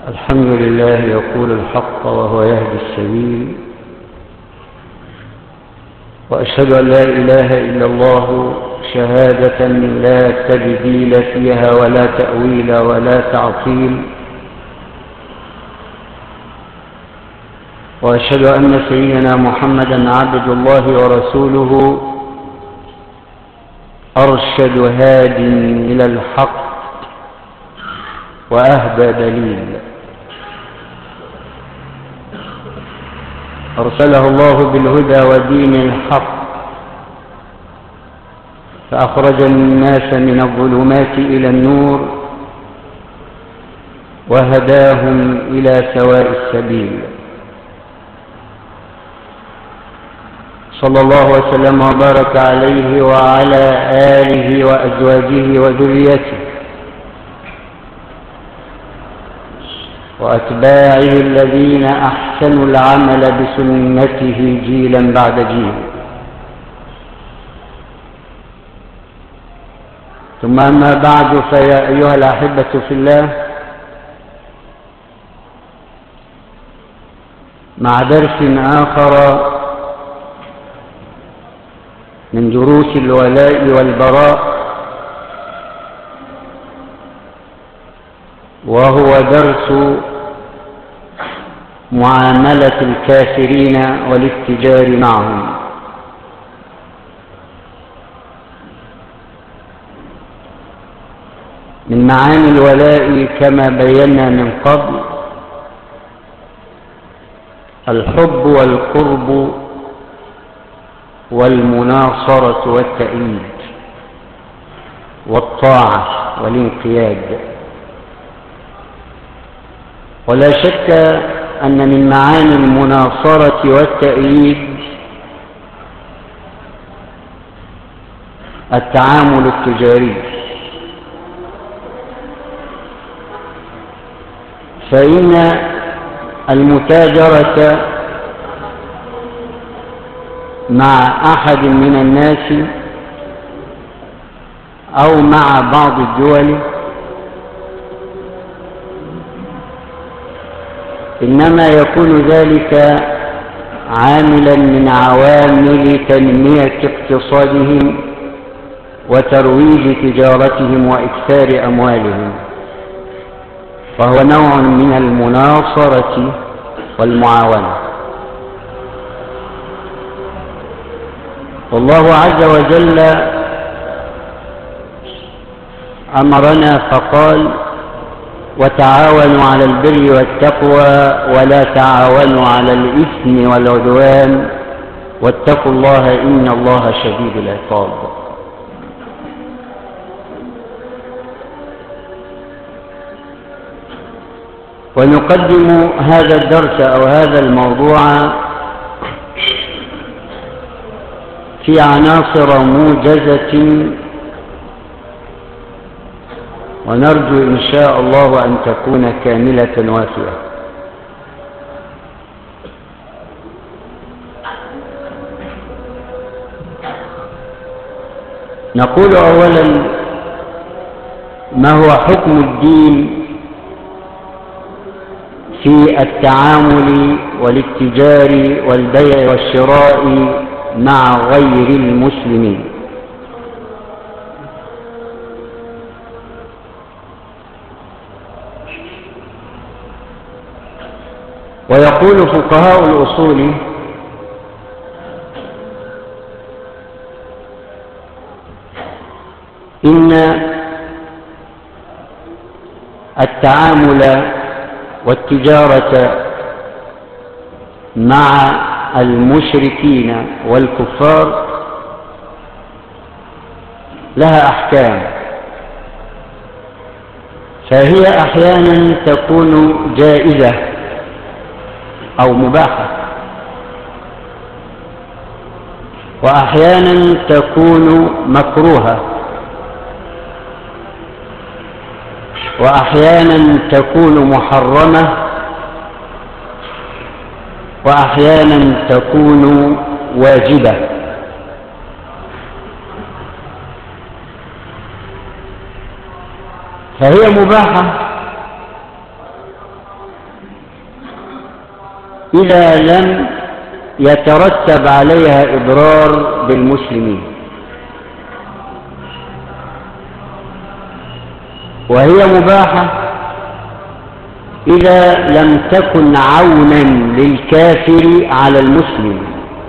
الحمد لله يقول الحق وهو يهدي السبيل، وأشهد أن لا إله إلا الله شهادة لا تبديل فيها ولا تأويل ولا تعطيل، وأشهد أن سيدنا محمدا عبد الله ورسوله أرشد هاد إلى الحق وأهدى دليل، أرسله الله بالهدى ودين الحق فأخرج الناس من الظلمات إلى النور وهداهم إلى سواء السبيل. صلى الله وسلم وبارك عليه وعلى آله وأزواجه وذريته وأتباعه الذين أحسنوا العمل بسنته جيلا بعد جيل. ثم أما بعد، فيا أيها الأحبة في الله، مع درس آخر من دروس الولاء والبراء، وهو درس معاملة الكافرين والاتجار معهم. من معاني الولاء كما بينا من قبل الحب والقرب والمناصرة والتأييد والطاعة والانقياد. ولا شك أن من معاني المناصرة والتأييد التعامل التجاري، فإن المتاجرة مع أحد من الناس أو مع بعض الدول إنما يكون ذلك عاملا من عوامل تنمية اقتصادهم وترويج تجارتهم وإكثار أموالهم، فهو نوع من المناصرة والمعاونة. والله عز وجل أمرنا فقال: وتعاونوا على البر والتقوى ولا تعاونوا على الإثم والعدوان واتقوا الله إن الله شديد العقاب. ونقدم هذا الدرس أو هذا الموضوع في عناصر موجزة، ونرجو إن شاء الله أن تكون كاملة وافية. نقول أولا: ما هو حكم الدين في التعامل والاتجار والبيع والشراء مع غير المسلمين؟ ويقول فقهاء الأصول: إن التعامل والتجارة مع المشركين والكفار لها أحكام، فهي أحيانا تكون جائزة أو مباحة، وأحيانا تكون مكروهة، وأحيانا تكون محرمة، وأحيانا تكون واجبة. فهي مباحة إذا لم يترتب عليها إضرار بالمسلمين، وهي مباحة إذا لم تكن عونا للكافر على المسلم.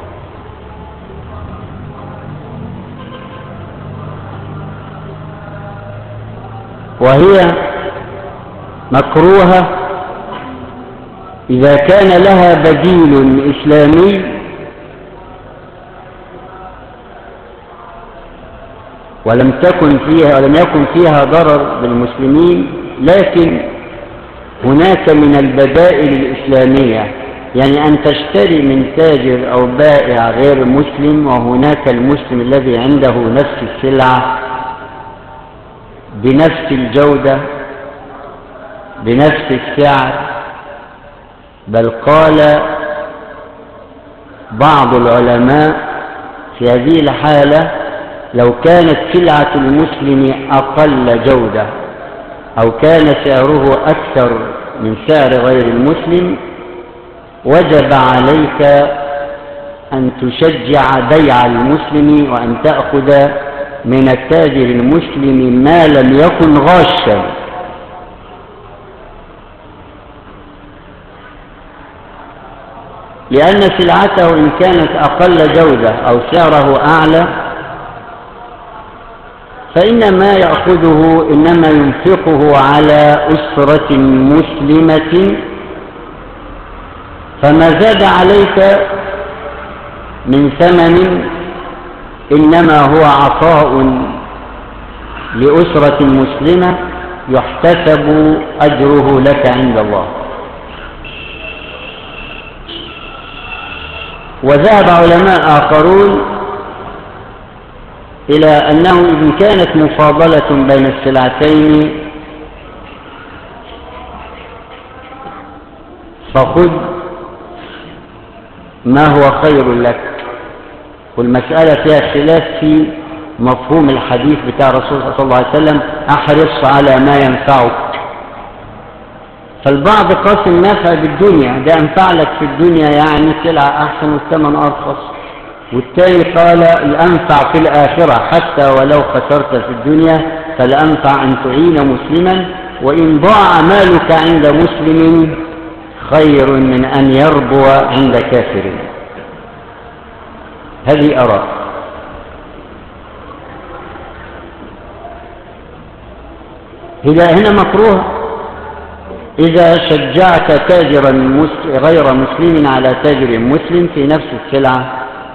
وهي مكروهة إذا كان لها بديل إسلامي ولم يكن فيها ضرر بالمسلمين، لكن هناك من البدائل الإسلامية، يعني أن تشتري من تاجر أو بائع غير مسلم، وهناك المسلم الذي عنده نفس السلعة بنفس الجودة بنفس السعر. بل قال بعض العلماء في هذه الحالة لو كانت سلعة المسلم أقل جودة أو كان سعره أكثر من سعر غير المسلم، وجب عليك أن تشجع بيع المسلم وأن تأخذ من التاجر المسلم ما لم يكن غاشا. لأن سلعته إن كانت أقل جودة أو سعره أعلى فإن ما يأخذه إنما ينفقه على أسرة مسلمة، فما زاد عليك من ثمن إنما هو عطاء لأسرة مسلمة يحتسب أجره لك عند الله. وذهب علماء آخرون إلى أنه إن كانت مفاضلة بين السلعتين فخذ ما هو خير لك. والمسألة فيها خلاف في مفهوم الحديث بتاع الرسول صلى الله عليه وسلم: احرص على ما ينفعك. فالبعض قاسم النفع بالدنيا، ده أنفع لك في الدنيا يعني سلعة أحسن والثمن أرخص، والتاني قال الأنفع في الآخرة حتى ولو خسرت في الدنيا فالأنفع أن تعين مسلما، وإن ضاع مالك عند مسلم خير من أن يربو عند كافر. هذه أراء. هنا مكروه إذا شجعت تاجرا غير مسلم على تاجر مسلم في نفس السلعة،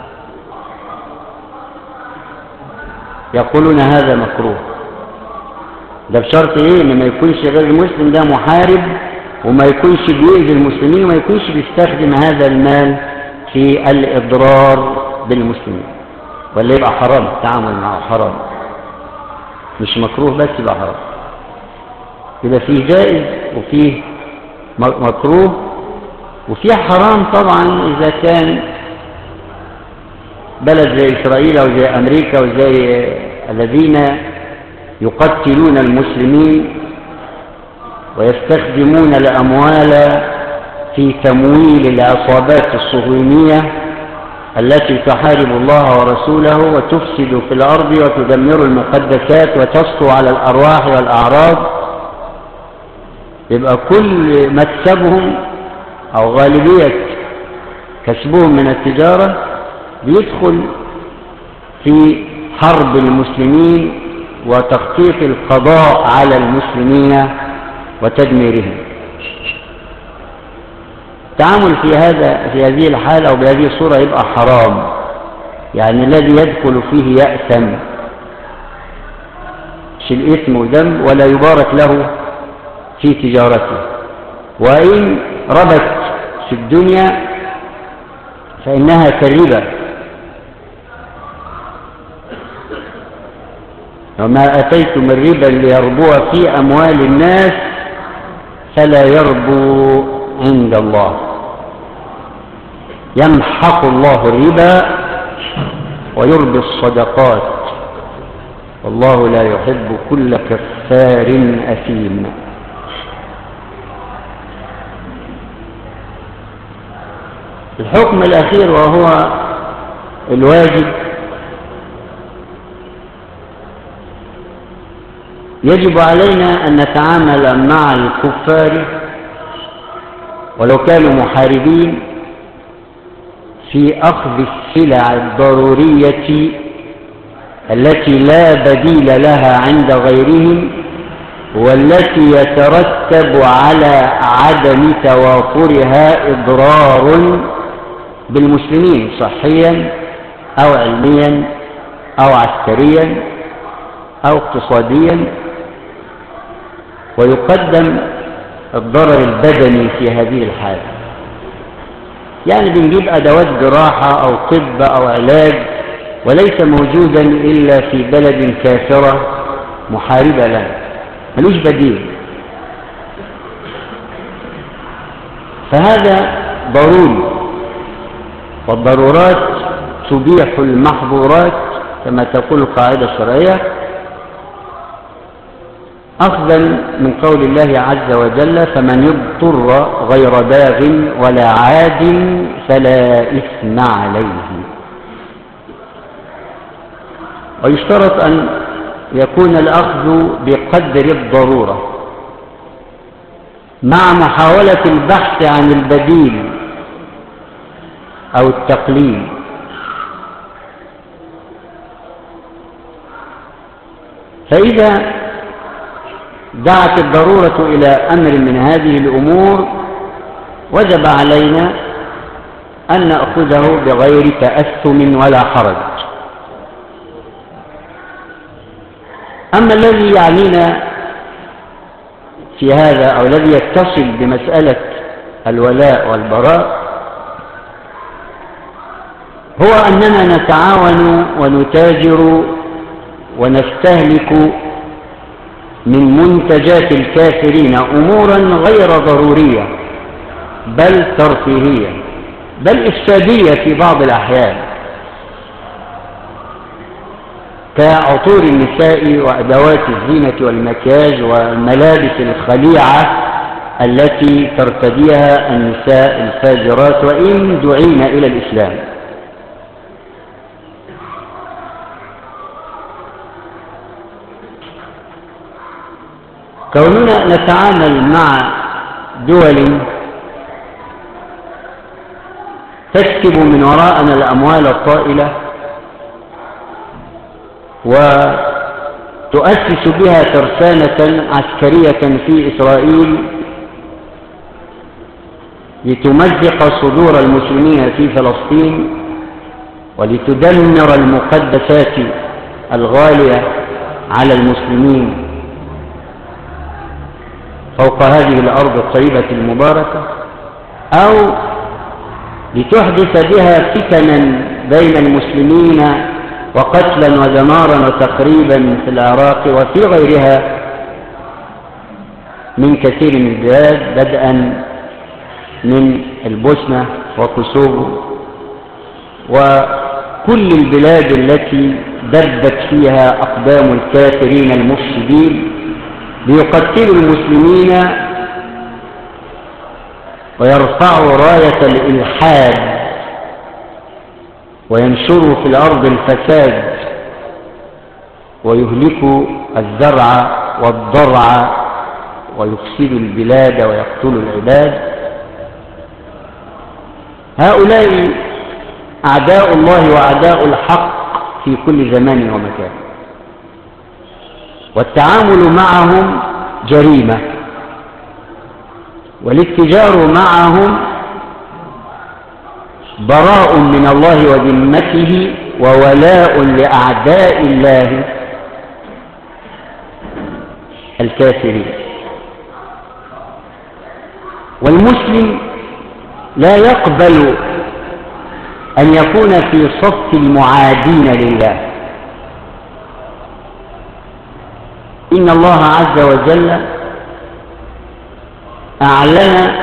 يقولون هذا مكروه. ده بشرط إيه؟ إن ما يكونش غير المسلم ده محارب، وما يكونش بيؤذي المسلمين، وما يكونش بيستخدم هذا المال في الإضرار بالمسلمين، ولا يبقى حرام. التعامل معه حرام، مش مكروه بس يبقى حرام. يبقى فيه جائز وفيه مكروه وفيه حرام. طبعا إذا كان بلد زي إسرائيل أو زي أمريكا وزي الذين يقتلون المسلمين ويستخدمون الأموال في تمويل العصابات الصهيونية التي تحارب الله ورسوله وتفسد في الأرض وتدمر المقدسات وتسطو على الأرواح والأعراض، يبقى كل مكسبهم أو غالبية كسبهم من التجارة بيدخل في حرب المسلمين وتخطيط القضاء على المسلمين وتدميرهم. التعامل في هذه الحالة أو بهذه الصورة يبقى حرام، يعني الذي يدخل فيه يأثم، مش الإثم ودم، ولا يبارك له في تجارته. وإن ربت في الدنيا فإنها كالربا، وما أتيتم من ربا ليربو في أموال الناس فلا يربو عند الله. يمحق الله الربا ويربي الصدقات، والله لا يحب كل كفار أثيم. الحكم الأخير وهو الواجب، يجب علينا أن نتعامل مع الكفار ولو كانوا محاربين في أخذ السلع الضرورية التي لا بديل لها عند غيرهم، والتي يترتب على عدم توافرها إضرار بالمسلمين صحيا أو علميا أو عسكريا أو اقتصاديا، ويقدم الضرر البدني في هذه الحالة. يعني بنجيب أدوات جراحة أو طب أو علاج وليس موجودا إلا في بلد كافرة محاربة لنا، ملوش بديل. فهذا ضروري، والضرورات تبيح المحظورات كما تقول القاعدة الشرعية، أخذا من قول الله عز وجل: فمن يضطر غير باغ ولا عاد فلا إثم عليه. ويشترط أن يكون الأخذ بقدر الضرورة مع محاولة البحث عن البديل أو التقليل. فإذا دعت الضرورة إلى أمر من هذه الأمور وجب علينا أن نأخذه بغير تأثم ولا حرج. أما الذي يعنينا في هذا أو الذي يتصل بمسألة الولاء والبراء هو أننا نتعاون ونتاجر ونستهلك من منتجات الكافرين أمورا غير ضرورية بل ترفيهية بل إفسادية في بعض الأحيان، كعطور النساء وأدوات الزينة والمكياج والملابس الخليعة التي ترتديها النساء الفاجرات وإن دعين إلى الإسلام. كوننا نتعامل مع دول تكسب من وراءنا الأموال الطائلة وتؤسس بها ترسانة عسكرية في إسرائيل لتمزق صدور المسلمين في فلسطين ولتدمر المقدسات الغالية على المسلمين فوق هذه الأرض الطيبة المباركة، أو لتحدث بها فتنا بين المسلمين وقتلا ودمارا وتقريبا في العراق وفي غيرها من كثير من البلاد، بدءا من البوسنة وكوسوفو وكل البلاد التي دبت فيها أقدام الكافرين المفسدين ليقتلوا المسلمين ويرفعوا راية الإلحاد وينشروا في الأرض الفساد ويهلكوا الزرع والضرع ويفسدوا البلاد ويقتلوا العباد. هؤلاء أعداء الله وأعداء الحق في كل زمان ومكان، والتعامل معهم جريمة، والاتجار معهم براء من الله وذمته وولاء لأعداء الله الكافرين. والمسلم لا يقبل أن يكون في صف المعادين لله. إن الله عز وجل أعلن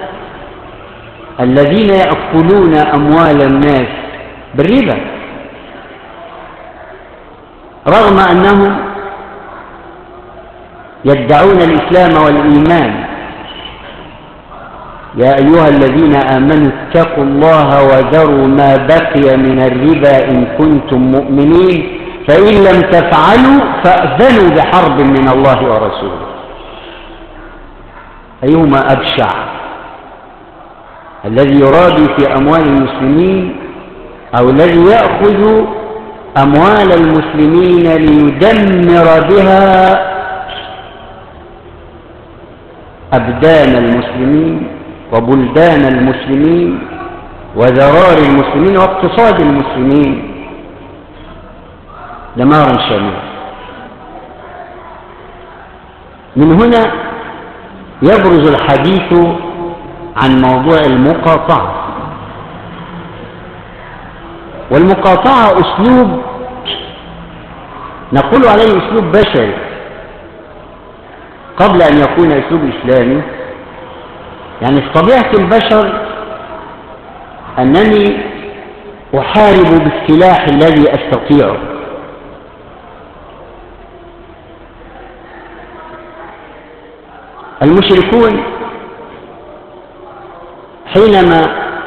الذين يأكلون أموال الناس بالربا رغم أنهم يدعون الإسلام والإيمان، يا أيها الذين آمنوا اتقوا الله وذروا ما بقي من الربا إن كنتم مؤمنين فإن لم تفعلوا فأذنوا بحرب من الله ورسوله. أيهما أبشع، الذي يرابي في أموال المسلمين أو الذي يأخذ أموال المسلمين ليدمر بها أبدان المسلمين وبلدان المسلمين وذرار المسلمين واقتصاد المسلمين دمارا شاملا. من هنا يبرز الحديث عن موضوع المقاطعة. والمقاطعة أسلوب نقول عليه أسلوب بشري قبل أن يكون أسلوب إسلامي. يعني في طبيعة البشر أنني أحارب بالسلاح الذي أستطيعه. المشركون حينما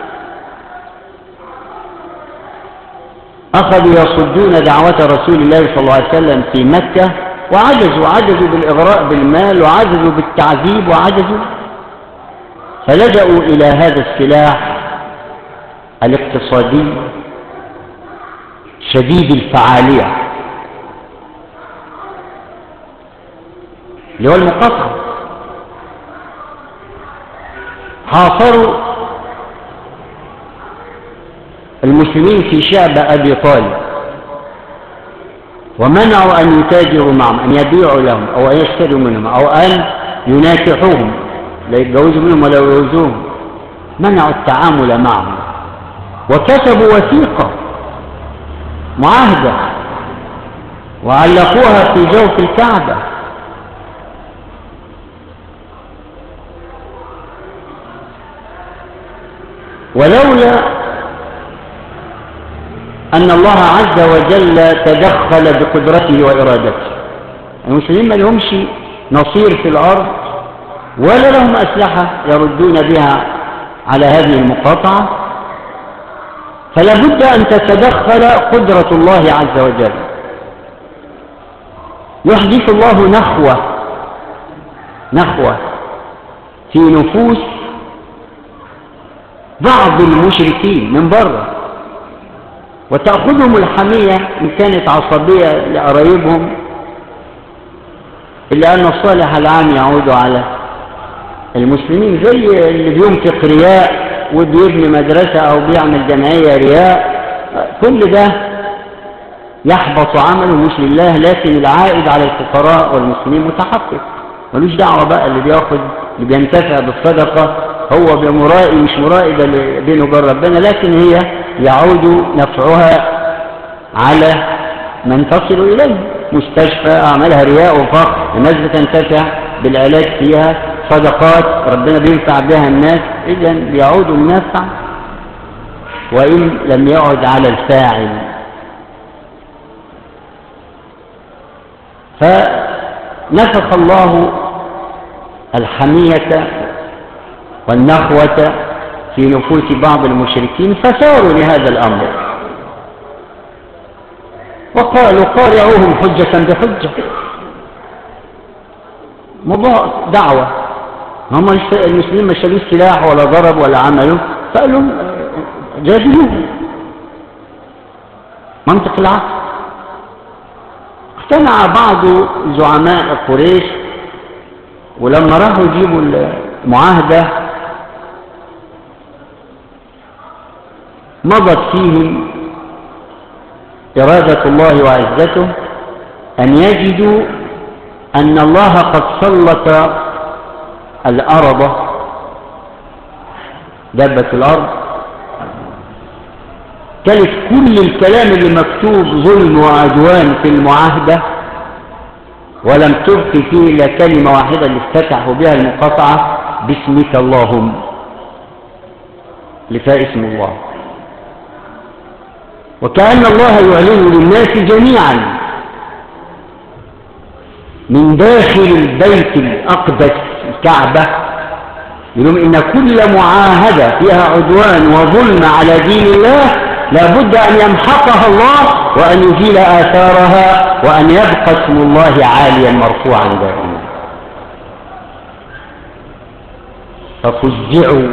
أخذوا يصدون دعوة رسول الله صلى الله عليه وسلم في مكة وعجزوا بالإغراء بالمال وعجزوا بالتعذيب وعجزوا، فلجأوا إلى هذا السلاح الاقتصادي شديد الفعالية اللي هو المقاطعة. حاصروا المسلمين في شعب أبي طالب ومنعوا أن يتاجروا معهم، أن يبيعوا لهم أو أن يشتروا منهم أو أن يناكحوهم، لا يتجوزوا منهم ولا يجوزوهم. منعوا التعامل معهم وكتبوا وثيقة معاهدة وعلقوها في جوف الكعبة. ولولا أن الله عز وجل تدخل بقدرته وإرادته، المسلمين ما لهمش نصير في الأرض ولا لهم أسلحة يردون بها على هذه المقاطعة، فلا بد أن تتدخل قدرة الله عز وجل. يحدث الله نخوة في نفوس بعض المشركين من بره، وتأخذهم الحمية إن كانت عصبية لقرايبهم، إلا أن الصالح العام يعود على المسلمين، زي اللي بينفق رياء وبيبني مدرسة أو بيعمل جمعية رياء، كل ده يحبط عمله مش لله، لكن العائد على الفقراء والمسلمين متحقق. ملوش دعوة بقى اللي بياخد اللي بينتفع بالصدقة هو بمرائي مش مرائي، ده بينه وبين ربنا، لكن هي يعود نفعها على من تصل إليه. مستشفى أعملها رياء وفقر، الناس بتنتفع بالعلاج فيها، صدقات ربنا بينفع بها الناس، إذن بيعود النفع وإن لم يعد على الفاعل. فنفخ الله الحمية والنخوة في نفوس بعض المشركين فساروا لهذا الأمر وقالوا قارعوهم حجة بحجة، موضوع دعوة. هم المسلمين ما شالوش سلاح ولا ضرب ولا عملوا، فقالوا جادلوهم منطق العقل. اقتنع بعض زعماء قريش، ولما راحوا يجيبوا المعاهدة مضت فيهم إرادة الله وعزته أن يجدوا أن الله قد سلط الأرض، دابة الأرض، كانت كل الكلام اللي مكتوب ظلم وعدوان في المعاهدة، ولم تبق فيه إلا كلمة واحدة اللي افتتحوا بها المقاطعة: باسمك اللهم، لفاء اسم الله. وكأن الله يعلن للناس جميعا من داخل البيت الأقدس الكعبة يقولون إن كل معاهدة فيها عدوان وظلم على دين الله لابد أن يمحقها الله وأن يزيل آثارها وأن يبقى اسم الله عاليا مرفوعا دائما. ففزعوا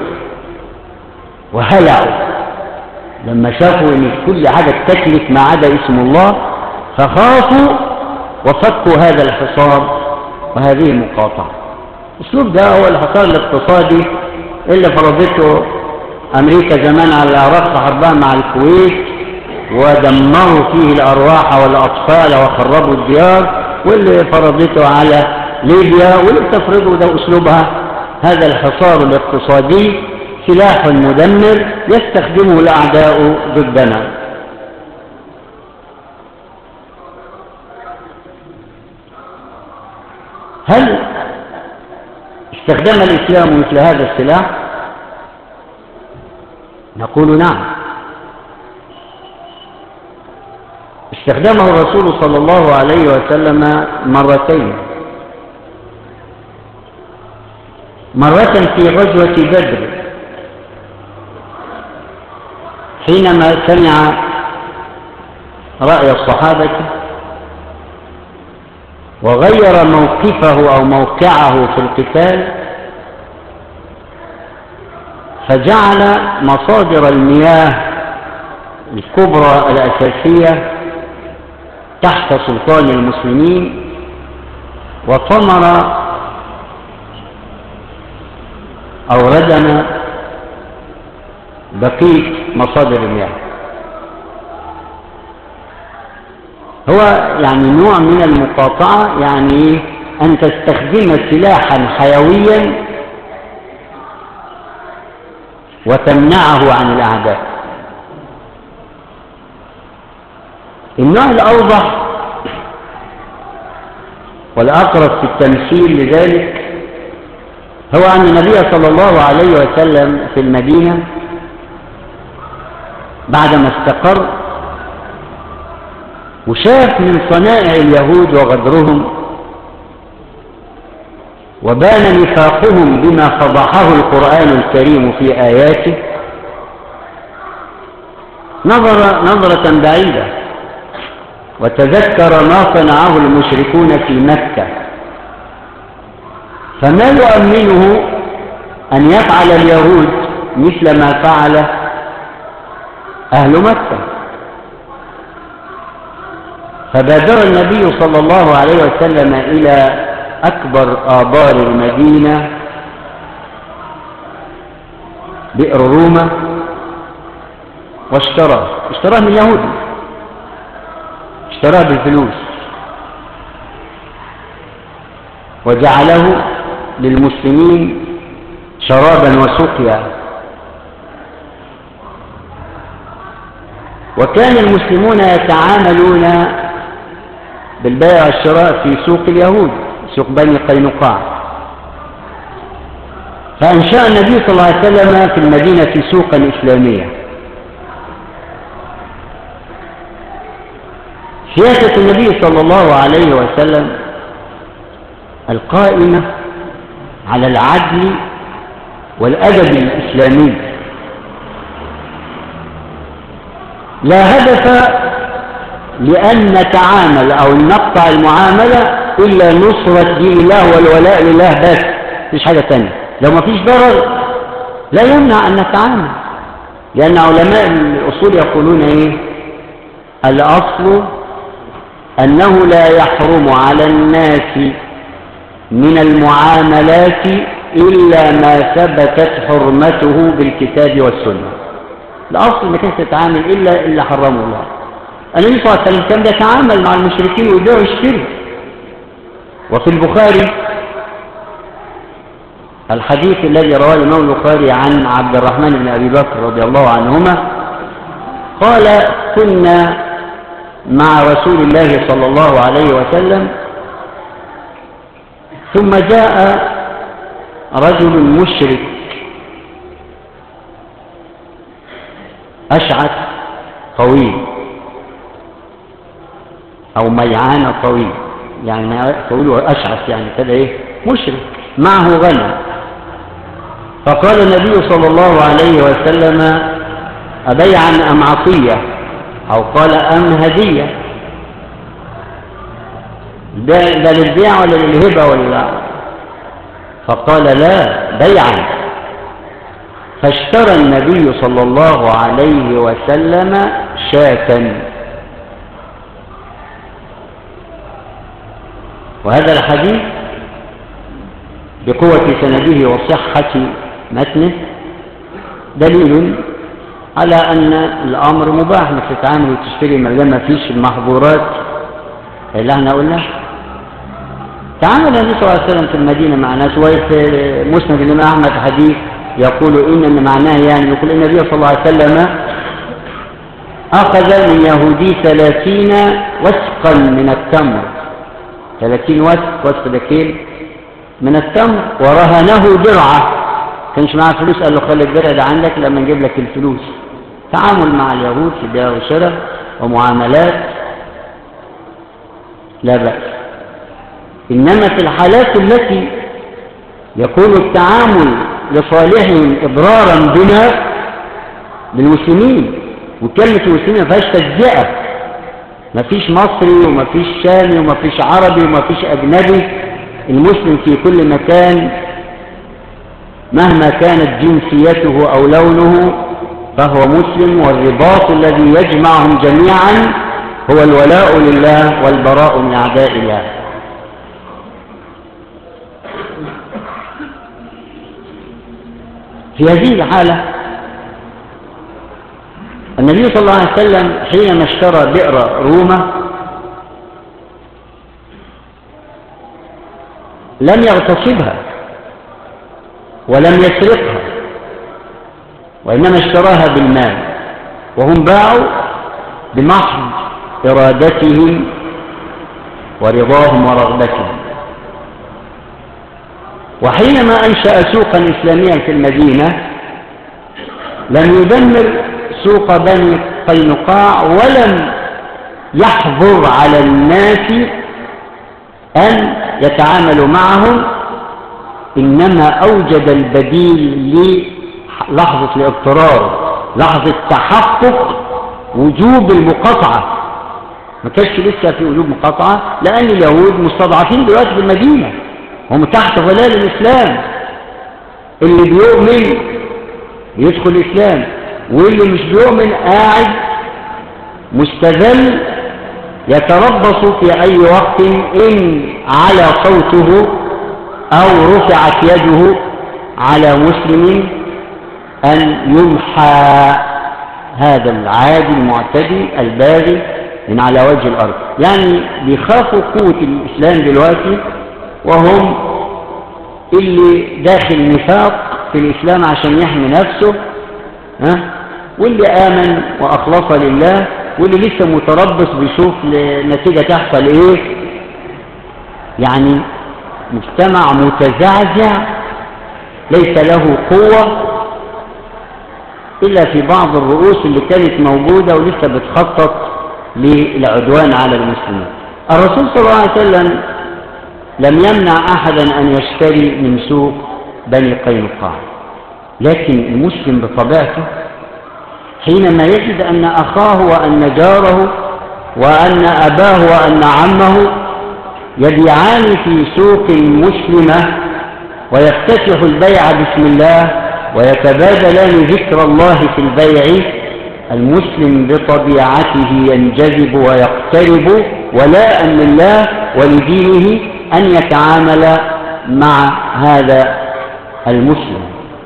وهلعوا لما شافوا ان كل حاجة تكلف ما عدا اسم الله، فخافوا وفكوا هذا الحصار وهذه المقاطعة. الاسلوب ده هو الحصار الاقتصادي اللي فرضته امريكا زمان على العراق في حربها مع الكويت، ودمروا فيه الارواح والاطفال وخربوا الديار، واللي فرضته على ليبيا واللي بتفرضه ده اسلوبها. هذا الحصار الاقتصادي سلاح مدمر يستخدمه الأعداء ضدنا. هل استخدم الإسلام مثل هذا السلاح؟ نقول نعم. استخدمه الرسول صلى الله عليه وسلم مرتين، مرة في غزوة بدر حينما سمع رأي الصحابة وغير موقفه أو موقعه في القتال، فجعل مصادر المياه الكبرى الأساسية تحت سلطان المسلمين، وطمر أو ردم بقية مصادر المياه. هو يعني نوع من المقاطعة، يعني أن تستخدم سلاحا حيويا وتمنعه عن الأعداء. النوع الأوضح والأقرب في التمثيل لذلك هو أن النبي صلى الله عليه وسلم في المدينة بعدما استقر وشاف من صنائع اليهود وغدرهم وبان نفاقهم بما فضحه القرآن الكريم في آياته، نظرة بعيدة وتذكر ما صنعه المشركون في مكة، فما يؤمنه أن يفعل اليهود مثل ما فعل أهل مكة. فبادر النبي صلى الله عليه وسلم إلى أكبر آبار المدينة بئر روما واشتراه من اليهود، اشتراه بالفلوس وجعله للمسلمين شرابا وسقيا. وكان المسلمون يتعاملون بالبيع والشراء في سوق اليهود، سوق بني قينقاع. فأنشأ النبي صلى الله عليه وسلم في المدينة سوقا إسلامية. سياسة النبي صلى الله عليه وسلم القائمة على العدل والأدب الإسلامي، لا هدف لأن نتعامل أو نقطع المعاملة إلا نصرة دين الله والولاء لله بس، مفيش حاجة تانية. لو مفيش ضرر لا يمنع أن نتعامل، لأن علماء الأصول يقولون إيه؟ الأصل أنه لا يحرم على الناس من المعاملات إلا ما ثبتت حرمته بالكتاب والسنة. الأصل ما كانت تتعامل إلا حرمه الله. النبي صلى الله عليه وسلم كان يتعامل مع المشركين ويبيع ويشتري. وفي البخاري الحديث الذي رواه الإمام البخاري عن عبد الرحمن بن أبي بكر رضي الله عنهما قال: كنا مع رسول الله صلى الله عليه وسلم ثم جاء رجل مشرك أشعث طويل أو ميعان طويل، يعني طويل وأشعث يعني كده إيه، مشرك معه غنم. فقال النبي صلى الله عليه وسلم: أبيعا أم عطية؟ أو قال: أم هدية؟ ده للبيع ولا للهبة ولا؟ فقال: لا، بيعا. فاشترى النبي صلى الله عليه وسلم شاة. وهذا الحديث بقوة سنده وصحة متنه دليل على أن الأمر مباح انك تتعامل وتشتري ما فيش المحظورات اللي احنا قلنا. تعامل النبي صلى الله عليه وسلم في المدينة مع ناس، وفي مسند الإمام أحمد حديث يقول إن معناه يعني يقول النبي صلى الله عليه وسلم أخذ من يهودي 30 وسقا من التمر، 30 وسق ده كيل من التمر، ورهنه درعه. كانش معاه فلوس، قال له خلي الدرع ده عندك لما نجيب لك الفلوس. تعامل مع اليهود في بيع وشراء ومعاملات لا بأس. إنما في الحالات التي يكون التعامل لصالحهم إضرارا بنا للمسلمين، وكلمة المسلمين ما فيهاش تجزئة، ما فيش مصري وما فيش شامي وما فيش عربي وما فيش أجنبي، المسلم في كل مكان مهما كانت جنسيته أو لونه فهو مسلم. والرباط الذي يجمعهم جميعا هو الولاء لله والبراء من أعداء الله. في هذه الحالة النبي صلى الله عليه وسلم حينما اشترى بئر رومة لم يغتصبها ولم يسرقها، وإنما اشتراها بالمال، وهم باعوا بمحض إرادتهم ورضاهم ورغبتهم. وحينما أنشأ سوقا إسلاميا في المدينة لم يدمر سوق بني قينقاع ولم يحظر على الناس أن يتعاملوا معهم، إنما أوجد البديل للحظة الاضطرار، لحظة تحقق وجوب المقاطعة. ما كانش لسه في وجوب مقاطعة لأن اليهود مستضعفين دلوقتي في المدينة، هم تحت ظلال الإسلام. اللي بيؤمن يدخل الإسلام، واللي مش بيؤمن قاعد مستذل يتربص في أي وقت إن على صوته أو رفعت يده على مسلم أن يمحى هذا العادي المعتدي الباغي من على وجه الأرض. يعني بيخافوا قوة الإسلام دلوقتي، وهم اللي داخل نفاق في الإسلام عشان يحمي نفسه، واللي آمن وأخلص لله، واللي لسه متربص بيشوف النتيجة تحصل إيه. يعني مجتمع متزعزع ليس له قوة إلا في بعض الرؤوس اللي كانت موجودة ولسه بتخطط للعدوان على المسلمين. الرسول صلى الله عليه وسلم لم يمنع أحدا أن يشتري من سوق بني قينقاع، لكن المسلم بطبيعته حينما يجد أن أخاه وأن جاره وأن أباه وأن عمه يبيعان في سوق مسلمة ويفتتح البيع بسم الله ويتبادلان ذكر الله في البيع، المسلم بطبيعته ينجذب ويقترب ولاء لله ولدينه أن يتعامل مع هذا المسلم.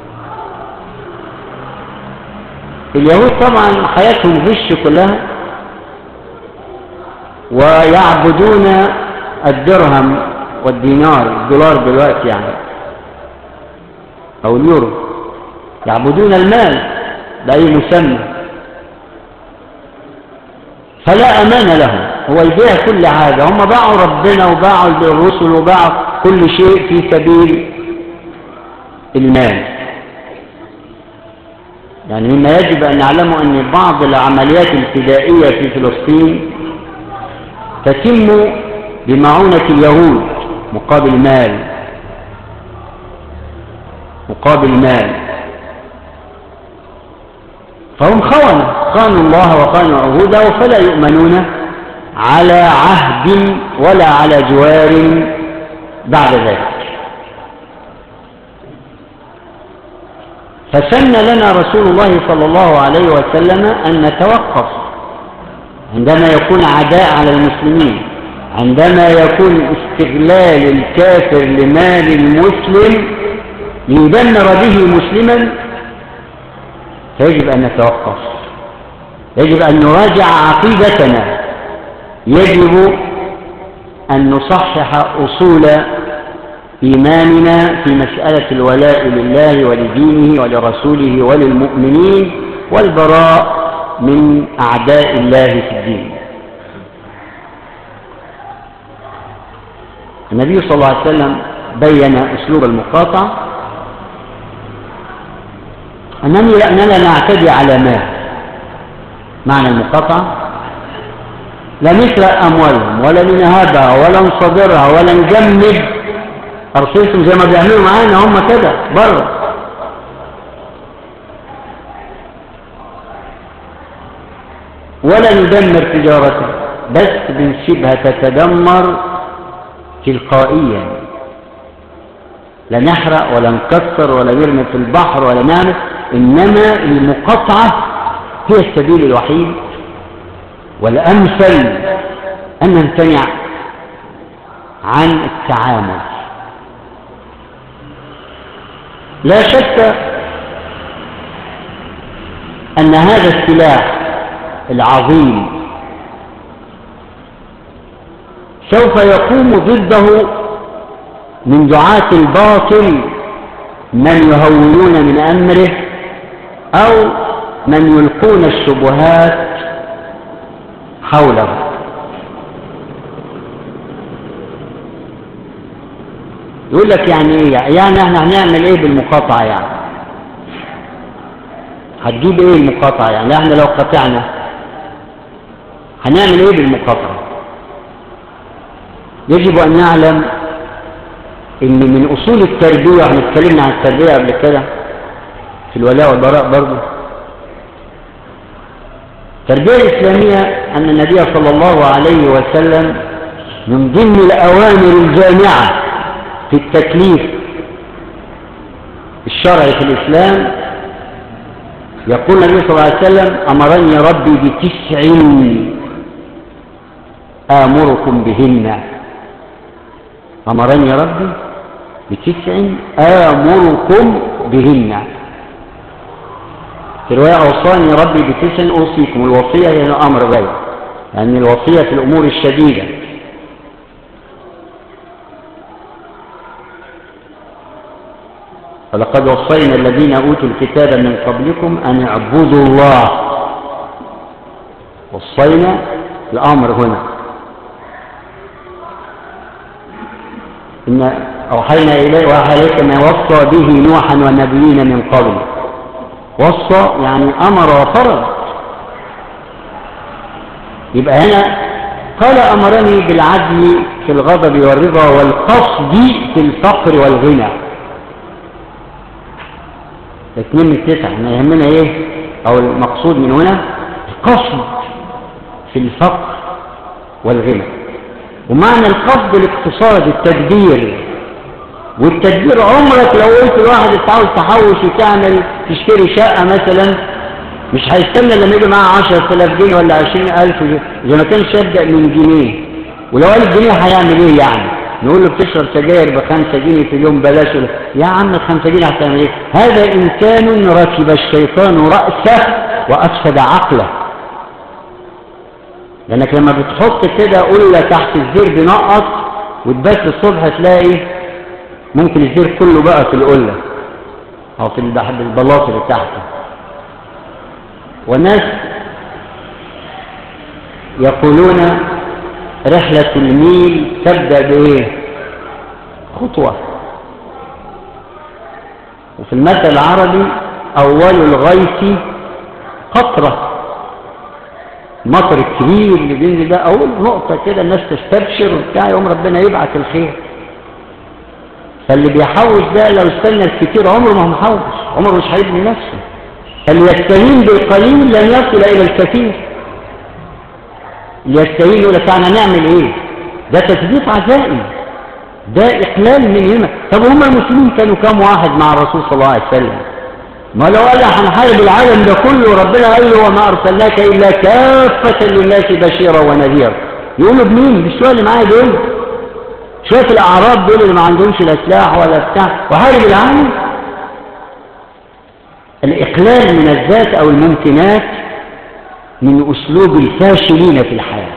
اليهود طبعا حياتهم غش كلها، ويعبدون الدرهم والدينار، الدولار دلوقتي يعني أو اليورو، يعبدون المال بأي مسمى، فلا أمان لهم. هو يبيع كل حاجة، هم باعوا ربنا وباعوا الرسل وباعوا كل شيء في سبيل المال. يعني مما يجب أن نعلمه أن بعض العمليات الفدائية في فلسطين تتم بمعونة اليهود مقابل مال، مقابل مال. فهم خانوا الله وخانوا عهوده، فلا يؤمنون على عهد ولا على جوار بعد ذلك. فسن لنا رسول الله صلى الله عليه وسلم أن نتوقف عندما يكون عداء على المسلمين، عندما يكون استغلال الكافر لمال المسلم ليدمر به مسلما، فيجب أن نتوقف، يجب أن نراجع عقيدتنا، يجب أن نصحح أصول إيماننا في مسألة الولاء لله ولدينه ولرسوله وللمؤمنين والبراء من أعداء الله في الدين. النبي صلى الله عليه وسلم بين أسلوب المقاطعة، أننا نعتدي على مال. معنى المقاطعة لا نسرق أموالهم ولا ننهبها ولا نصدرها ولا نجمد أرصيصهم زي ما بيعملوا معانا هم كده بره، ولا ندمر تجارته، بس بنسيبها تتدمر تلقائيا، لا نحرق ولا نكسر ولا نرمي في البحر ولا نعمل. إنما المقاطعة هي السبيل الوحيد والأمثل أن نمتنع عن التعامل. لا شك أن هذا السلاح العظيم سوف يقوم ضده من دعاة الباطل من يهونون من أمره أو من يلقون الشبهات حوله. يقول لك يعني ايه؟ يعني احنا هنعمل ايه بالمقاطعة؟ يعني هتجيب ايه المقاطعة؟ يعني احنا لو قطعنا هنعمل ايه بالمقاطعة؟ يجب ان نعلم ان من اصول التربية، احنا اتكلمنا عن التربية قبل كده في الولاء والبراء برضه، التربية الإسلامية أن النبي صلى الله عليه وسلم من ضمن الأوامر الجامعة في التكليف الشرعي في الإسلام، يقول النبي صلى الله عليه وسلم: أمرني ربي ب9 آمركم بهن. أمرني ربي ب9 آمركم بهن. في رواية: أوصاني ربي ب9 أوصيكم. الوصية هي الأمر بي، يعني الوصية في الأمور الشديدة. ولقد وصينا الذين أوتوا الكتاب من قبلكم أن اعبدوا الله. وصينا الأمر هنا. إن أوحينا إليه وأوحى إليك ما وصى به نوحا والنبيين من قبل. وصى يعني أمر وفرض. يبقى هنا قال: أمرني بالعدل في الغضب والرضا والقصد في الفقر والغنى. 2 من 9. احنا يهمنا ايه؟ او المقصود من هنا القصد في الفقر والغنى. ومعنى القصد الاقتصاد، التدبير. والتدبير عمرك لو قلت لواحد انت عاوز تحوش وتعمل تشتري شقه مثلا، مش هيستنى لما يجي معاه 10,000 جنيه ولا 20,000 جنيه، اذا ما كانش يبدا من جنيه. ولو 1000 جنيه هيعمل ايه يعني؟ نقول له بتشرب سجاير ب5 جنيه في اليوم بلاش. يا عم 5 جنيه هتعمل ايه؟ هذا انسان ركب الشيطان رأسه وافسد عقله. لانك لما بتحط كده قله تحت الزير بنقط وتبات الصبح تلاقي ممكن الزير كله بقى في القله او في البلاط اللي تحته. والناس يقولون رحلة الميل تبدأ بإيه؟ خطوة. وفي المثل العربي: أول الغيث قطرة. المطر الكبير اللي بينزل ده أول نقطة كده الناس تستبشر وبتاع، يوم ربنا يبعث الخير. فاللي بيحوش ده لو استنى الكتير عمره ما هو محوش، عمره مش هيبني نفسه. اللي يستهين بالقليل لن يصل الى الكثير. اللي يستهين يقول لك احنا نعمل ايه؟ ده تثبيت عزائم، ده اقلال من هنا. طب هم المسلمين كانوا كام واحد مع الرسول صلى الله عليه وسلم؟ ما لو قال هنحارب العالم ده كله، ربنا قال له وما ارسلناك الا كافة للناس بشيرا ونذيرا. يقولوا بمين؟ بالشويه اللي معايا دول، شويه الاعراب دول اللي ما عندهمش لا سلاح ولا بتاع، وحارب العالم. الاقلال من الذات او الممكنات من اسلوب الفاشلين في الحياه.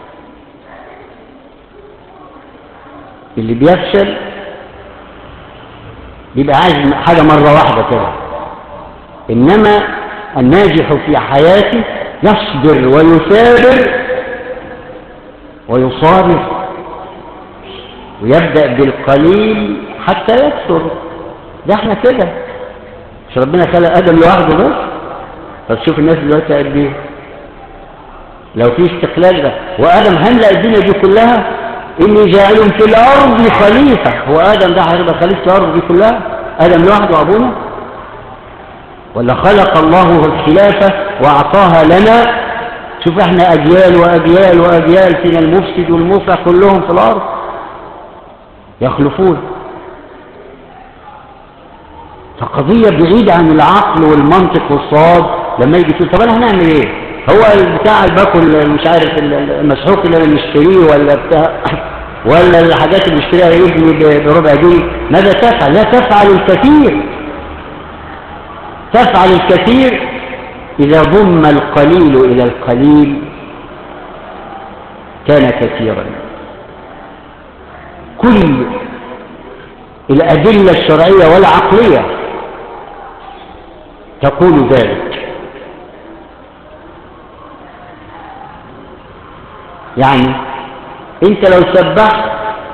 اللي بيفشل بيبقى عايز حاجه مره واحده كده، انما الناجح في حياته يصبر ويثابر ويصابر ويبدأ بالقليل حتى يكثر. ده احنا كده، مش ربنا خلق ادم لوحده بس؟ طب شوف الناس دلوقتي قد ايه لو في استقلال ده. وادم هنلاقي الدنيا دي كلها اني جاعل في الارض خليفه. هو ادم ده هيبقى خليفه الارض دي كلها؟ ادم لوحده ابونا؟ ولا خلق الله الخلافه واعطاها لنا؟ شوف احنا اجيال واجيال واجيال فينا المفسد والمصلح كلهم في الارض يخلفون. فقضيه بعيده عن العقل والمنطق والصواب. لما يجي تقول طب انا هنعمل ايه؟ هو بتاع الباكل مش عارف المسحوق اللي انا بنشتريه ولا بتاع ولا الحاجات اللي بنشتريها يبني بربع جنيه، ماذا تفعل؟ لا تفعل الكثير. تفعل الكثير إذا ضم القليل إلى القليل كان كثيرا. كل الأدلة الشرعية والعقلية تقول ذلك. يعني انت لو سبحت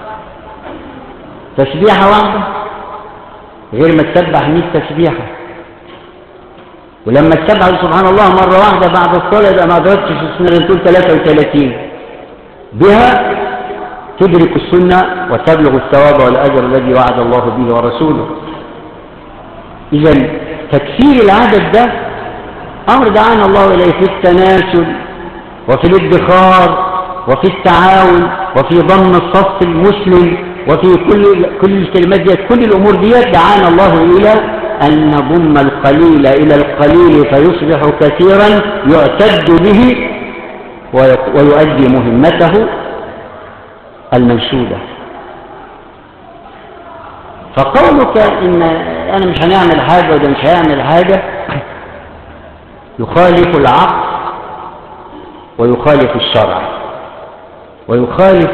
تسبيحة واحدة غير ما تسبح 100 تسبيحة، ولما تسبح سبحان الله مرة واحدة بعد الصلاة يبقى ما أدركتش السنة، تقول 33 بها تدرك السنة وتبلغ الثواب والأجر الذي وعد الله به ورسوله. إذا تكثير العدد ده أمر دعانا الله إليه في التناسل وفي الادخار وفي التعاون وفي ضم الصف المسلم وفي كل الكلمات دي، كل الأمور دي دعانا الله إلى أن نضم القليل إلى القليل فيصبح كثيرا يعتد به ويؤدي مهمته المنشودة. فقولك إن أنا مش هنعمل حاجة وده مش هيعمل حاجة يخالف العقل ويخالف الشرع ويخالف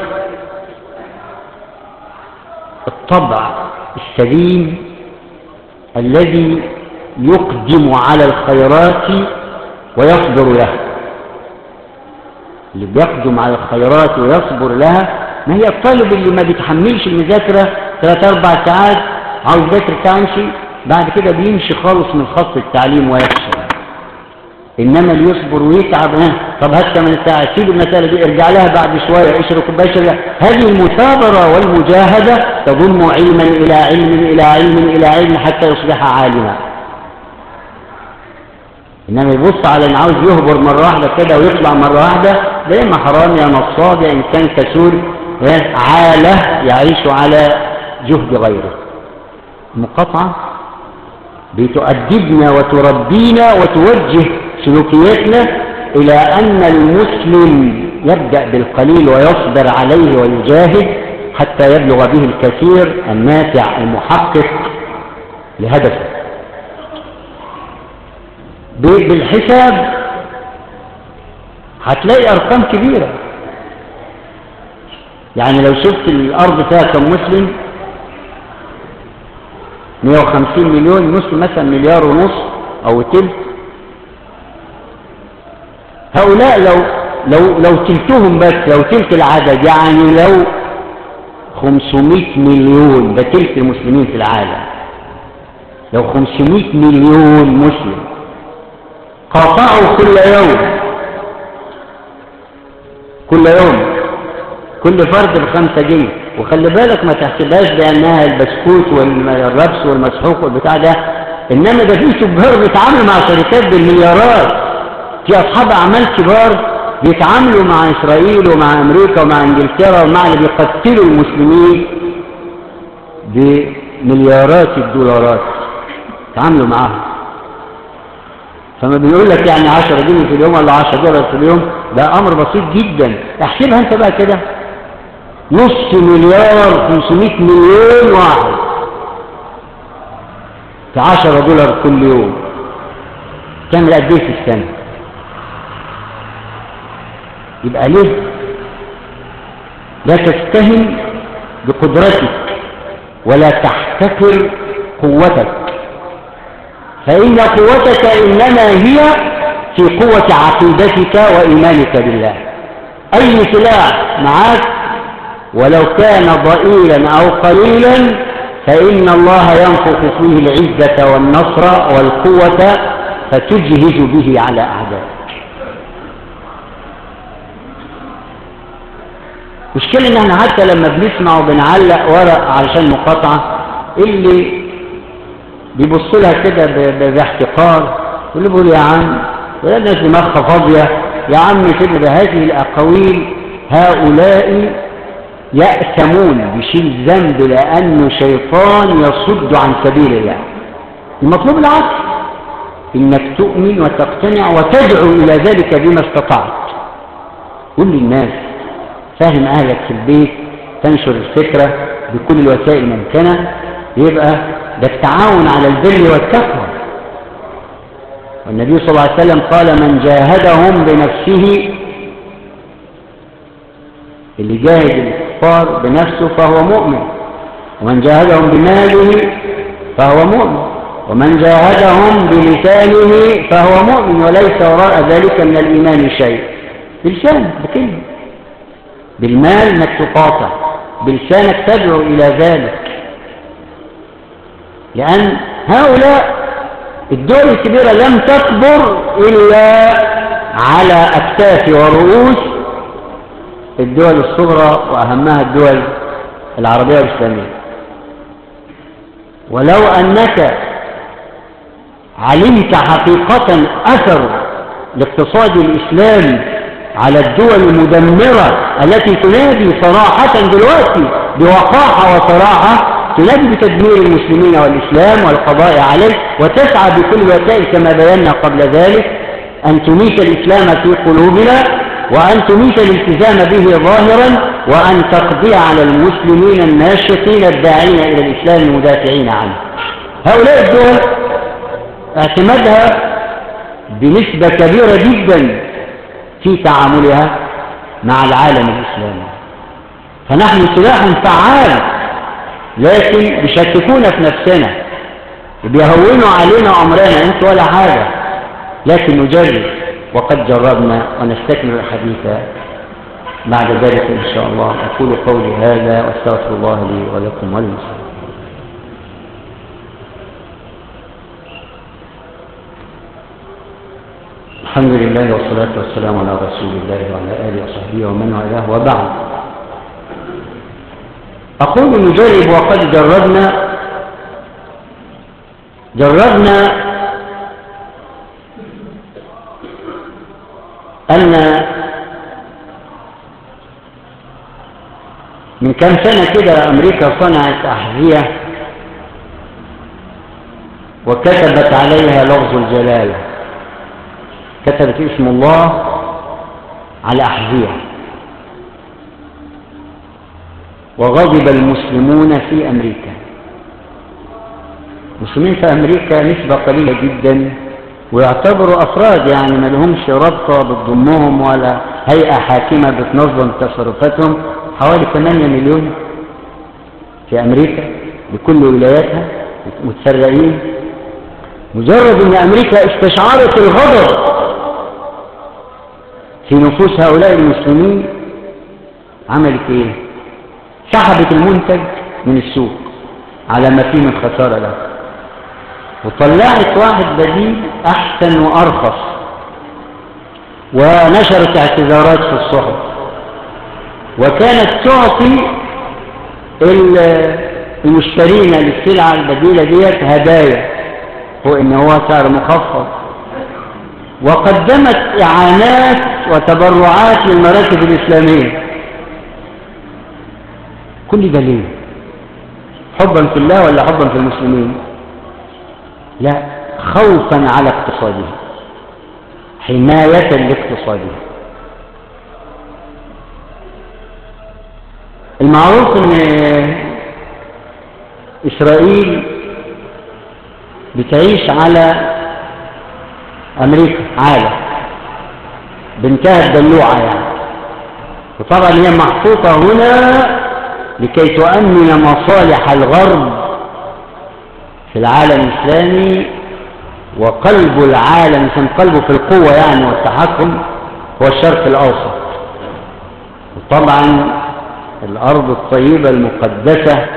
الطبع السليم الذي يقدم على الخيرات ويصبر لها. اللي بيقدم على الخيرات ويصبر لها ما هي الطالب اللي ما بيتحملش المذاكرة 3-4 ساعات عاوز يذاكر تمشي بعد كده بيمشي خالص من خط التعليم ويفشل. انما اللي يصبر ويتعب طب هات 8 ساعات سيب المسألة دي ارجع لها بعد شوية اشرب كوباية. هذه المثابرة والمجاهدة تضم علما الى علم الى علم الى علم حتى يصبح عالما. انما يبص على ان عاوز يهبر مرة واحدة كده ويطلع مرة واحدة، ده اما حرام يا نصاب يا انسان كسول عالة يعيش على جهد غيره. المقاطعة بتؤدبنا وتربينا وتوجه سلوكياتنا إلى أن المسلم يبدأ بالقليل ويصبر عليه ويجاهد حتى يبلغ به الكثير النافع المحقق لهدفه. بالحساب هتلاقي أرقام كبيرة. يعني لو شفت الأرض فيها كم مسلم 150 مليون مسلم مثلا 1.5 مليار أو تلت. هؤلاء لو تلتهم بس، لو تلت العدد، يعني لو 500 مليون، ده تلت المسلمين في العالم، لو 500 مليون مسلم قاطعوا كل يوم كل فرد ب5 جنيه وخلي بالك ما تحسبهاش بأنها البسكوت والربس والمسحوق والبتاع ده، إنما ده في تجار بيتعاملوا مع شركات بالمليارات، في أصحاب أعمال كبار بيتعاملوا مع إسرائيل ومع أمريكا ومع إنجلترا ومع اللي بيقتلوا المسلمين بمليارات الدولارات، يتعاملوا معاهم. فما بيقول لك يعني 10 جنيه في اليوم ولا 10 دولار في اليوم، ده أمر بسيط جدا. احسبها أنت بقى كده، نص مليار 500 مليون واحد في 10 دولار كل يوم، تعمل قد ايه في السنة؟ يبقى ليه لا تستهن بقدرتك ولا تحتكر قوتك، فإن قوتك إنما هي في قوة عقيدتك وإيمانك بالله. أي سلاح معك ولو كان ضئيلا أو قليلا فإن الله ينفخ فيه العزة والنصر والقوة فتجهز به على أعدائك. مشكلة إن احنا حتى لما بنسمع وبنعلق ورق علشان مقاطعة، اللي بيبص لها كده باحتقار، واللي بيقول يا عم ولا الناس دماغها فاضية، يا عم كده بهذه الأقاويل هؤلاء يأثمون بشيل ذنب لأنه شيطان يصد عن سبيل الله. المطلوب العكس، إنك تؤمن وتقتنع وتدعو إلى ذلك بما استطعت. قل للناس، فاهم أهلك في البيت، تنشر الفكرة بكل الوسائل الممكنة، يبقى ده التعاون على البر والتقوى. والنبي صلى الله عليه وسلم قال من جاهدهم بنفسه، اللي جاهد الكفار بنفسه فهو مؤمن، ومن جاهدهم بماله فهو مؤمن، ومن جاهدهم بلسانه فهو مؤمن، وليس وراء ذلك من الإيمان شيء. بلسانك بكلمة، بالمال انك تقاطع، بلسانك تدعو إلى ذلك، لأن هؤلاء الدول الكبيرة لم تكبر إلا على أكتاف ورؤوس الدول الصغرى وأهمها الدول العربية والإسلامية. ولو أنك علمت حقيقة أثر الاقتصاد الإسلامي على الدول المدمرة التي تنادي صراحة دلوقتي بوقاحة وصراحة، تنادي بتدمير المسلمين والإسلام والقضاء عليه، وتسعى بكل وسائل كما بينا قبل ذلك أن تميت الإسلام في قلوبنا، وأن تميت الالتزام به ظاهرا، وأن تقضي على المسلمين الناشطين الداعين إلى الإسلام المدافعين عنه. هؤلاء الدول اعتمادها بنسبة كبيرة جدا في تعاملها مع العالم الإسلامي، فنحن سلاح فعال، لكن بيشككونا في نفسنا، بيهونوا علينا أمرنا، أنت ولا حاجة، لكن نجرب وقد جربنا، ونستكمل الحديث بعد ذلك إن شاء الله. أقول قولي هذا واستغفر الله لي ولكم وللمسلمين. الحمد لله والصلاة والسلام على رسول الله وعلى آله وصحبه ومن والاه، وبعد. أقول نجرب وقد جربنا أن من كام سنة كده أمريكا صنعت أحذية وكتبت عليها لفظ الجلالة، كتبت اسم الله على أحذية، وغضب المسلمون في أمريكا. المسلمين في أمريكا نسبة قليلة جدا، ويعتبروا أفراد يعني ما لهمش رابطة بتضمهم ولا هيئة حاكمة بتنظم تصرفاتهم، حوالي 8 مليون في أمريكا بكل ولاياتها متفرقين. مجرد أن أمريكا استشعرت الغضب في نفوس هؤلاء المسلمين، عملت إيه؟ سحبت المنتج من السوق على ما فيه من خسارة له، وطلعت واحد بديل أحسن وأرخص، ونشرت اعتذارات في الصحف، وكانت تعطي المشترين للسلعة البديلة ديت هدايا، هو إن هو سعر مخفض، وقدمت إعانات وتبرعات للمراكز الإسلامية. كل ده ليه؟ حبا في الله ولا حبا في المسلمين؟ لا، خوفا على اقتصاده، حماية لاقتصاده. المعروف ان إسرائيل بتعيش على أمريكا عالة بنتها الدلوعة يعني، وطبعا هي محطوطة هنا لكي تؤمن مصالح الغرب في العالم الإسلامي، وقلب العالم كان قلبه في القوة يعني والتحكم هو الشرق الأوسط. وطبعا الأرض الطيبة المقدسة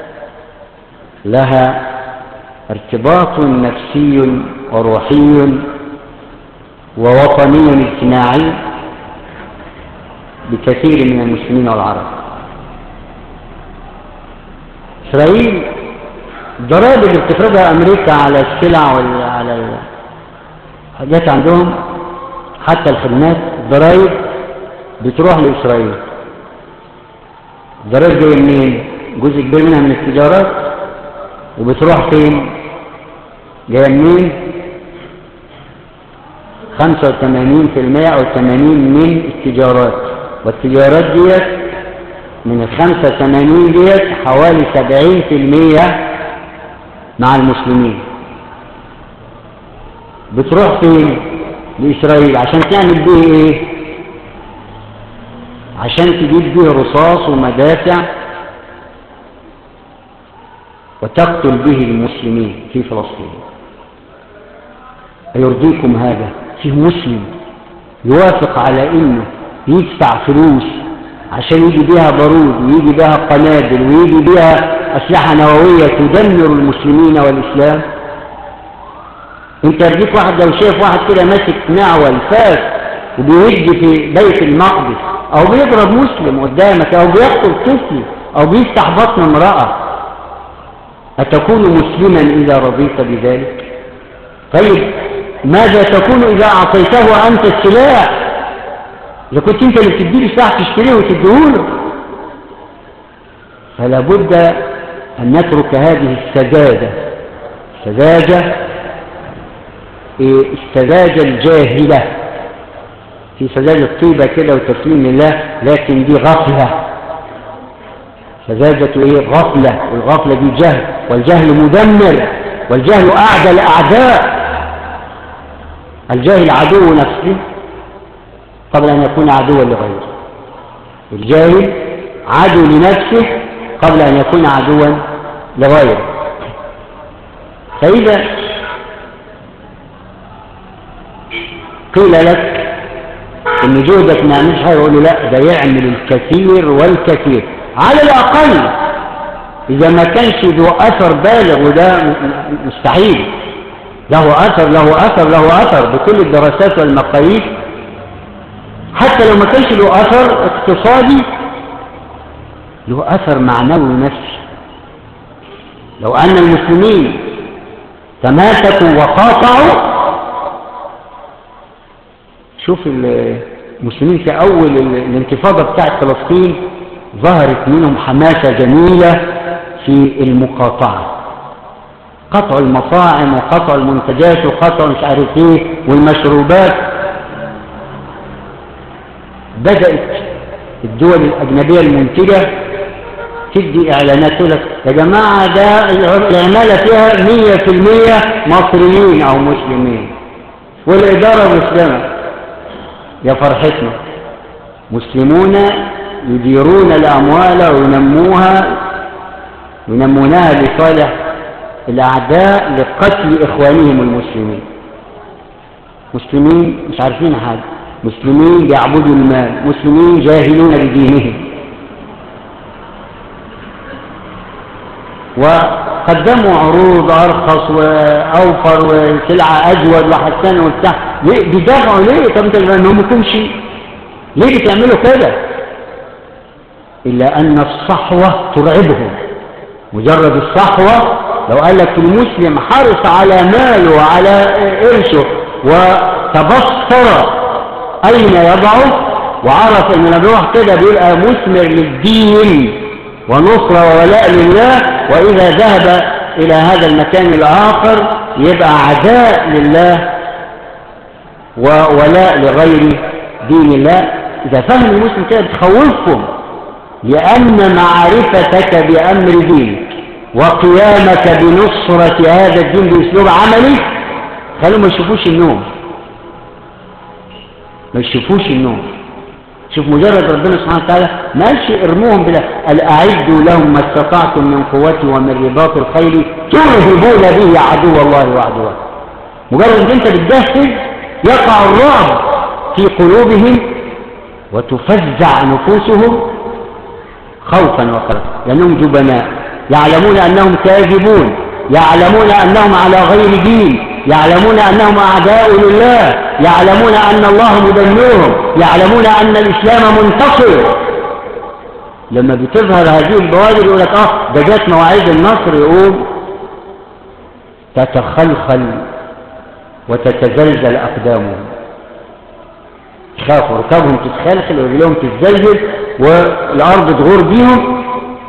لها ارتباط نفسي وروحي ووطني اجتماعي بكثير من المسلمين والعرب. إسرائيل الضرائب اللي بتفرضها أمريكا على السلع وعلى الحاجات عندهم حتى الخدمات، الضرائب بتروح لإسرائيل. الضرائب جاية منين؟ جزء كبير منها من التجارات، وبتروح فين؟ جاية منين؟ 85% أو 80% من التجارات، والتجارات ديت من 85 ديت حوالي 70% مع المسلمين. بتروح فين؟ لإسرائيل. عشان تعمل به ايه؟ عشان تجيب به رصاص ومدافع وتقتل به المسلمين في فلسطين. أيرضيكم هذا؟ فيه مسلم يوافق على انه يدفع فلوس عشان يجي بيها بارود ويجي بيها قنابل ويجي بيها أسلحة نووية تدمر المسلمين والإسلام؟ انت يرضيك واحد لو شايف واحد كده ماسك معول فاس وبيهج في بيت المقدس، او بيضرب مسلم قدامك، او بيقتل طفل، او بيفتح بطن امرأة، أتكون مسلما إذا رضيت بذلك؟ طيب ماذا تكون إذا أعطيته أنت السلاح؟ إذا كنت أنت اللي بتديه سلاح تشتريه وتديهوله. فلا بد أن نترك هذه السذاجة، السذاجة الجاهلة. في سذاجة طيبة كده وتسليم لله، لكن دي غفلة. سذاجة ايه؟ غفلة، والغفلة دي جهل، والجهل مدمر، والجهل أعدى الأعداء. الجاهل عدو نفسه قبل أن يكون عدوا لغيره. الجاهل عدو لنفسه قبل أن يكون عدوا لغيره. فإذا قيل لك إن جهدك ما يعملش حاجة، يقول له لا، ده يعمل الكثير والكثير. على الأقل إذا ما كانش ذو أثر بالغ، وده مستحيل، له أثر بكل الدراسات والمقاييس. حتى لو ما كانش له أثر اقتصادي، له أثر معنوي نفسي. لو أن المسلمين تماسكوا وقاطعوا، شوف المسلمين في أول الانتفاضة بتاعت فلسطين ظهرت منهم حماسة جميلة في المقاطعة، قطع المطاعم وقطع المنتجات وقطع مش عارف ايه والمشروبات. بدأت الدول الأجنبية المنتجة تدي إعلانات تقول لك يا جماعة ده العمالة فيها 100% مصريين أو مسلمين، والإدارة مسلمة. يا فرحتنا، مسلمون يديرون الأموال وينمونها لصالح الأعداء لقتل إخوانهم المسلمين. مسلمين مش عارفين حاجة، مسلمين بيعبدوا المال، مسلمين جاهلون بدينهم. وقدموا عروض أرخص وأوفر وسلعة أجود وحسن وبتاع. بيدافعوا ليه؟ طب انتوا ما همكمش ليه بتعملوا كده؟ إلا أن الصحوة ترعبهم. مجرد الصحوة، لو قال لك المسلم حرص على ماله وعلى قرشه وتبصر أين يضعه وعرف أن بيروح كده بيبقى مثمر للدين ونصرة وولاء لله، وإذا ذهب إلى هذا المكان الآخر يبقى عداء لله وولاء لغير دين الله. إذا فهم المسلم كده بتخوفهم، لأن معرفتك بأمر دينك وقيامك بنصرة هذا الدين بأسلوب عملي خلوا ما يشوفوش النوم، ما يشوفوش النوم. شوف مجرد ربنا سبحانه وتعالى ما قالش ارموهم بلا، قال أعدوا لهم ما استطعتم من قوة ومن رباط الخيل ترهبون به عدو الله وعدوه. مجرد انت بتجهز يقع الرعب في قلوبهم وتفزع نفوسهم خوفا وخوفا، لأنهم جبناء يعلمون أنهم كاذبون، يعلمون أنهم على غير دين، يعلمون أنهم أعداء لله، يعلمون أن الله مدمرهم، يعلمون أن الإسلام منتصر. لما بتظهر هذه البوادر يقول لك ده جات مواعيد النصر، يقوم تتخلخل وتتزلزل أقدامهم، خافوا ركابهم تتخلخل ورجلهم تتزلزل والأرض تغور بيهم.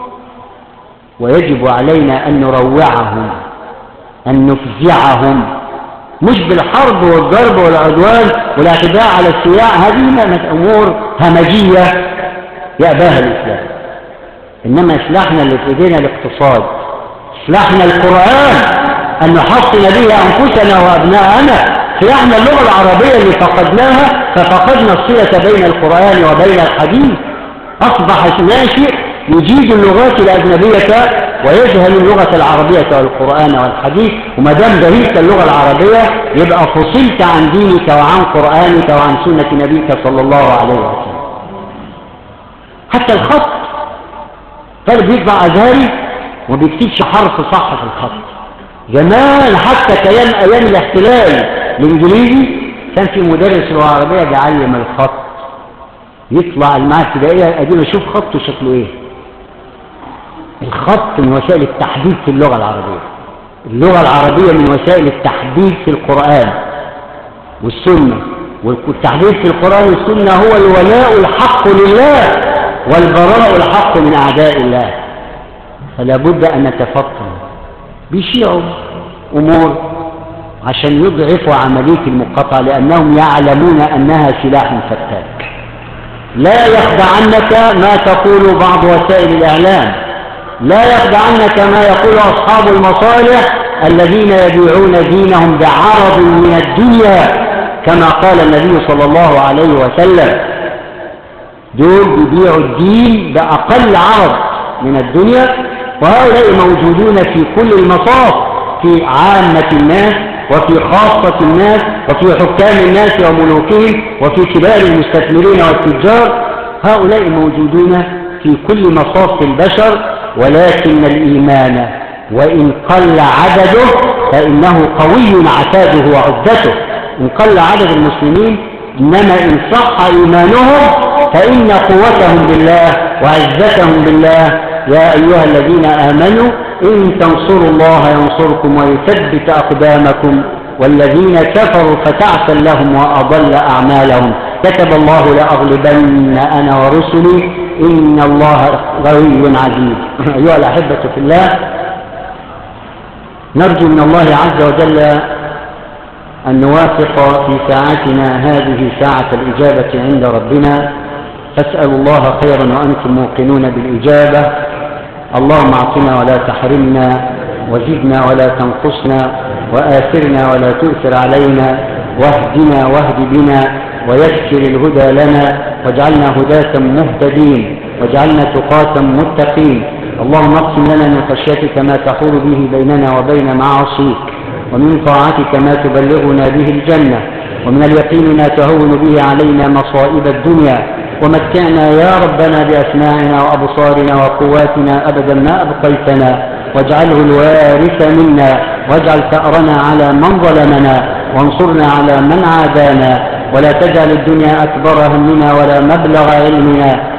ويجب علينا أن نروعهم، أن نفزعهم، مش بالحرب والضرب والعدوان والاعتداء على السياح، هذه أمور همجية يأباها الإسلام. إنما إصلاحنا اللي في إيدينا الاقتصاد، إصلاحنا القرآن أن نحصن به أنفسنا وأبناءنا، إصلاحنا اللغة العربية اللي فقدناها، ففقدنا الصلة بين القرآن وبين الحديث. أصبح ناشئ يجيد اللغات الأجنبية ويجهل اللغة العربية والقرآن والحديث، وما دام جهلت اللغة العربية يبقى فصلت عن دينك وعن قرآنك وعن سنة نبيك صلى الله عليه وسلم. حتى الخط، طالب يطبع أزهري وما بيكتبش حرف صح في الخط. زمان حتى أيام الاحتلال الإنجليزي كان في مدرس لغة عربية بيعلم الخط، يطلع المعهد الابتدائية أدينا أشوف خطه شكله إيه. الخط من وسائل التحديد في اللغة العربية، اللغة العربية من وسائل التحديد في القرآن والسنة، والتحديد في القرآن والسنة هو الولاء الحق لله والبراء الحق من أعداء الله. فلا بد أن نتفطن. بيشيعوا أمور عشان يضعفوا عملية المقاطعة، لأنهم يعلمون أنها سلاح فتاك. لا يخدعنك ما تقول بعض وسائل الإعلام، لا يخدعنك ما يقول أصحاب المصالح الذين يبيعون دينهم بعرض من الدنيا، كما قال النبي صلى الله عليه وسلم. دول يبيعوا الدين بأقل عرض من الدنيا، وهؤلاء موجودون في كل المصاف، في عامة الناس وفي خاصة الناس وفي حكام الناس وملوكهم وفي كبار المستثمرين والتجار. هؤلاء موجودون في كل مصاف البشر، ولكن الإيمان وإن قل عدده فإنه قوي عتاده وعدته. إن قل عدد المسلمين، إنما إن صح إيمانهم فإن قوتهم بالله وعزتهم بالله. يا أيها الذين آمنوا إن تنصروا الله ينصركم ويثبت أقدامكم، والذين كفروا فتعسا لهم وأضل أعمالهم. كتب الله لأغلبن أنا ورسلي إن الله قوي عزيز. أيها الأحبة في الله، نرجو من الله عز وجل أن نوافق في ساعتنا هذه ساعة الإجابة عند ربنا، فاسألوا الله خيرا وأنتم موقنون بالإجابة. اللهم اعطنا ولا تحرمنا، وزدنا ولا تنقصنا، وآثرنا ولا تؤثر علينا، واهدنا واهد بنا، ويسر الهدى لنا، واجعلنا هداة مهتدين، واجعلنا تقاة متقين. اللهم اقسم لنا من خشيتك ما تحول به بيننا وبين معاصيك، ومن طاعتك ما تبلغنا به الجنة، ومن اليقين ما تهون به علينا مصائب الدنيا. ومتعنا يا ربنا بأسماعنا وأبصارنا وقواتنا أبدا ما أبقيتنا، واجعله الوارث منا، واجعل ثأرنا على من ظلمنا، وانصرنا على من عادانا، ولا تجعل الدنيا أكبر همنا ولا مبلغ علمنا،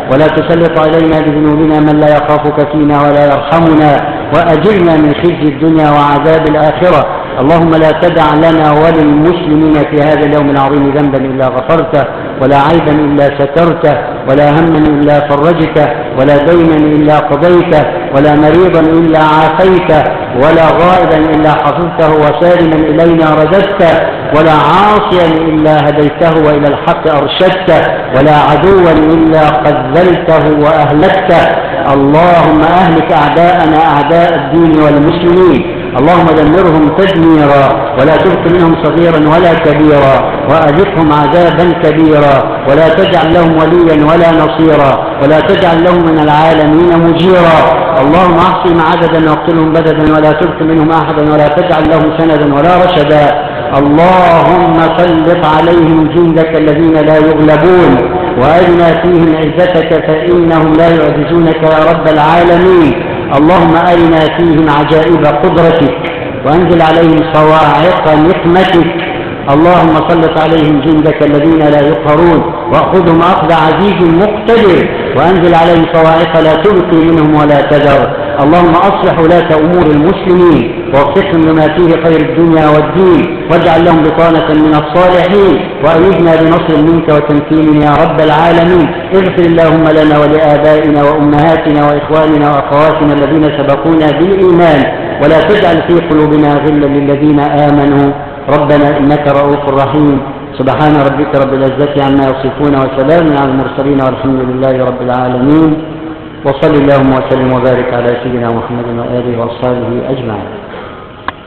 ولا تسلط علينا بذنوبنا من لا يخافك فينا ولا يرحمنا، وأجرنا من خزي الدنيا وعذاب الآخرة. اللهم لا تدع لنا وللمسلمين في هذا اليوم العظيم ذنبا إلا غفرته، ولا عيبا إلا سترته، ولا هما إلا فرجته، ولا دينا إلا قضيته، ولا مريضا إلا عافيته، ولا غائبا إلا حفظته وسالما إلينا رددته، ولا عاصيا إلا هديته وإلى الحق أرشدته، ولا عدوا إلا خذلته وأهلكته. اللهم أهلك أعداءنا أعداء الدين والمسلمين، اللهم دمرهم تدميرا، ولا تبق منهم صغيرا ولا كبيرا، وأذقهم عذابا كبيرا، ولا تجعل لهم وليا ولا نصيرا، ولا تجعل لهم من العالمين مجيرا. اللهم احصهم عددا واقتلهم بددا، ولا تبق منهم أحدا، ولا تجعل لهم سندا ولا رشدا. اللهم سلط عليهم جندك الذين لا يغلبون، وأرنا فيهم عزتك فإنهم لا يعجزونك يا رب العالمين. اللهم أرنا فيهم عجائب قدرتك، وأنزل عليهم صواعق نقمتك. اللهم سلط عليهم جندك الذين لا يقهرون، وأخذهم أخذ عزيز مقتدر، وأنزل عليهم صواعق لا تبقي منهم ولا تذر. اللهم أصلح ولاة أمور المسلمين، ووفقهم لما فيه خير الدنيا والدين، واجعل لهم بطانة من الصالحين، وأيدنا بنصر منك وتمكين يا رب العالمين. اغفر اللهم لنا ولآبائنا وأمهاتنا وإخواننا وأخواتنا الذين سبقونا بالإيمان، ولا تجعل في قلوبنا غلا للذين آمنوا ربنا إنك رؤوف رحيم. سبحان ربك رب العزة عما يصفون، وسلام على المرسلين، والحمد لله رب العالمين. وصل اللهم وسلم وبارك على سيدنا محمد وآله وصحبه أجمعين.